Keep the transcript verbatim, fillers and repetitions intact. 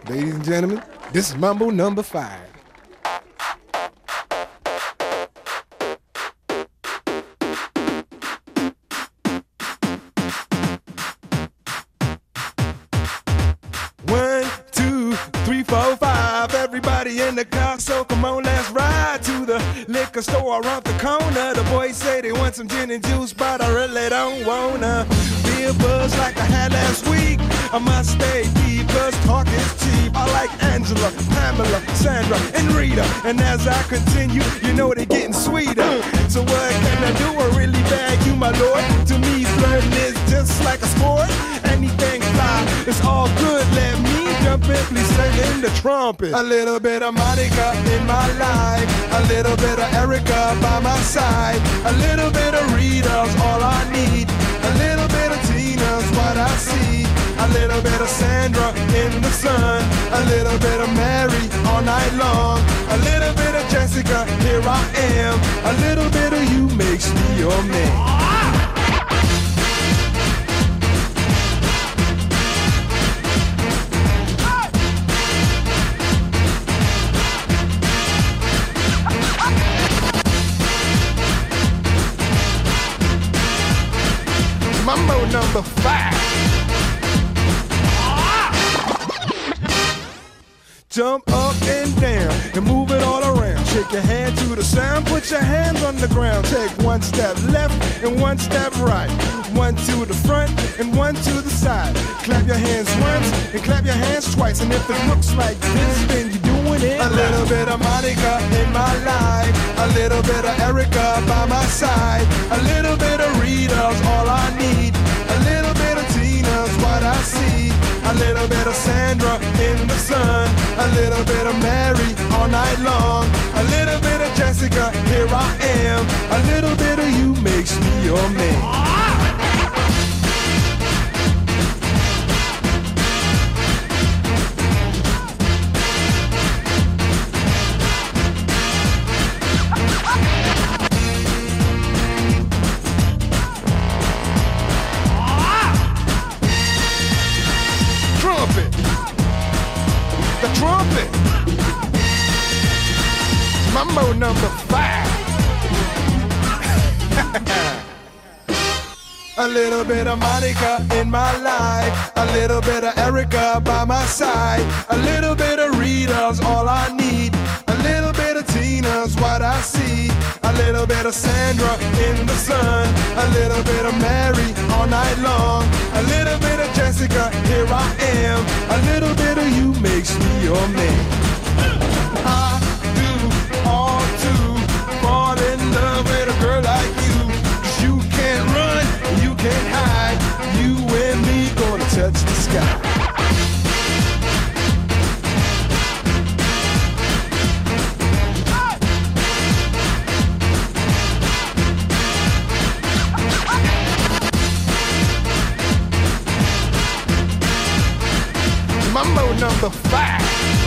Ladies and gentlemen, this is Mambo number five. One, two, three, four, five. Everybody in the car, so come on, let's ride to the liquor store around the corner. The boys say they want some gin and juice, but I really don't wanna be a buzz like I had last week. I must stay deep, cause talk is cheap. I like Angela, Pamela, Sandra, and Rita. And as I continue, you know they're getting sweeter. So what can I do? I really bag you, my lord. To me, flirting is just like a sport. Anything fly, it's all good. Let me jump in, please sing in the trumpet. A little bit of Monica in my life, a little bit of Erica by my side, a little bit of Rita's all I need, a little bit of Tina's what I see, a little bit of Sandra in the sun, a little bit of Mary all night long, a little bit of Jessica, here I am, a little bit of you makes me your man. Mambo number five. Jump up and down and move it all around. Shake your hand to the sound, put your hands on the ground. Take one step left and one step right. One to the front and one to the side. Clap your hands once and clap your hands twice. And if it looks like this, then you're doing it. A little bit of Monica in my life, a little bit of Erica by my side, a little bit of Rita's all I need, a little bit of Tina's what I see, a little bit of Sandra in the sun, a little bit of Mary all night long, a little bit of Jessica, here I am, a little bit of you makes me your man. The trumpet. Mambo number five. A little bit of Monica in my life, a little bit of Erica by my side, a little bit of Rita's all I need, a little bit of Tina's what I see, a little bit of Sandra in the sun, a little bit of Mary all night long, a little bit of Jessica, here I am, a little bit of you makes me your man. I do all to fall in love with a girl like you, 'cause you can't run, you can't hide, you and me gonna touch the sky. Mambo number five.